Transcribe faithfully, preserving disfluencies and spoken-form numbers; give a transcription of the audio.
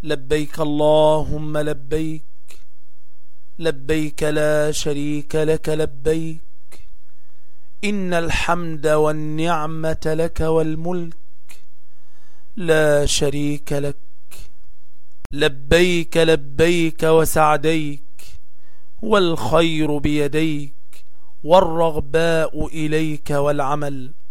لبيك اللهم لبيك، لبيك لا شريك لك لبيك، إن الحمد والنعمة لك والملك لا شريك لك. لبيك لبيك وسعديك، والخير بيديك، والرغباء إليك والعمل.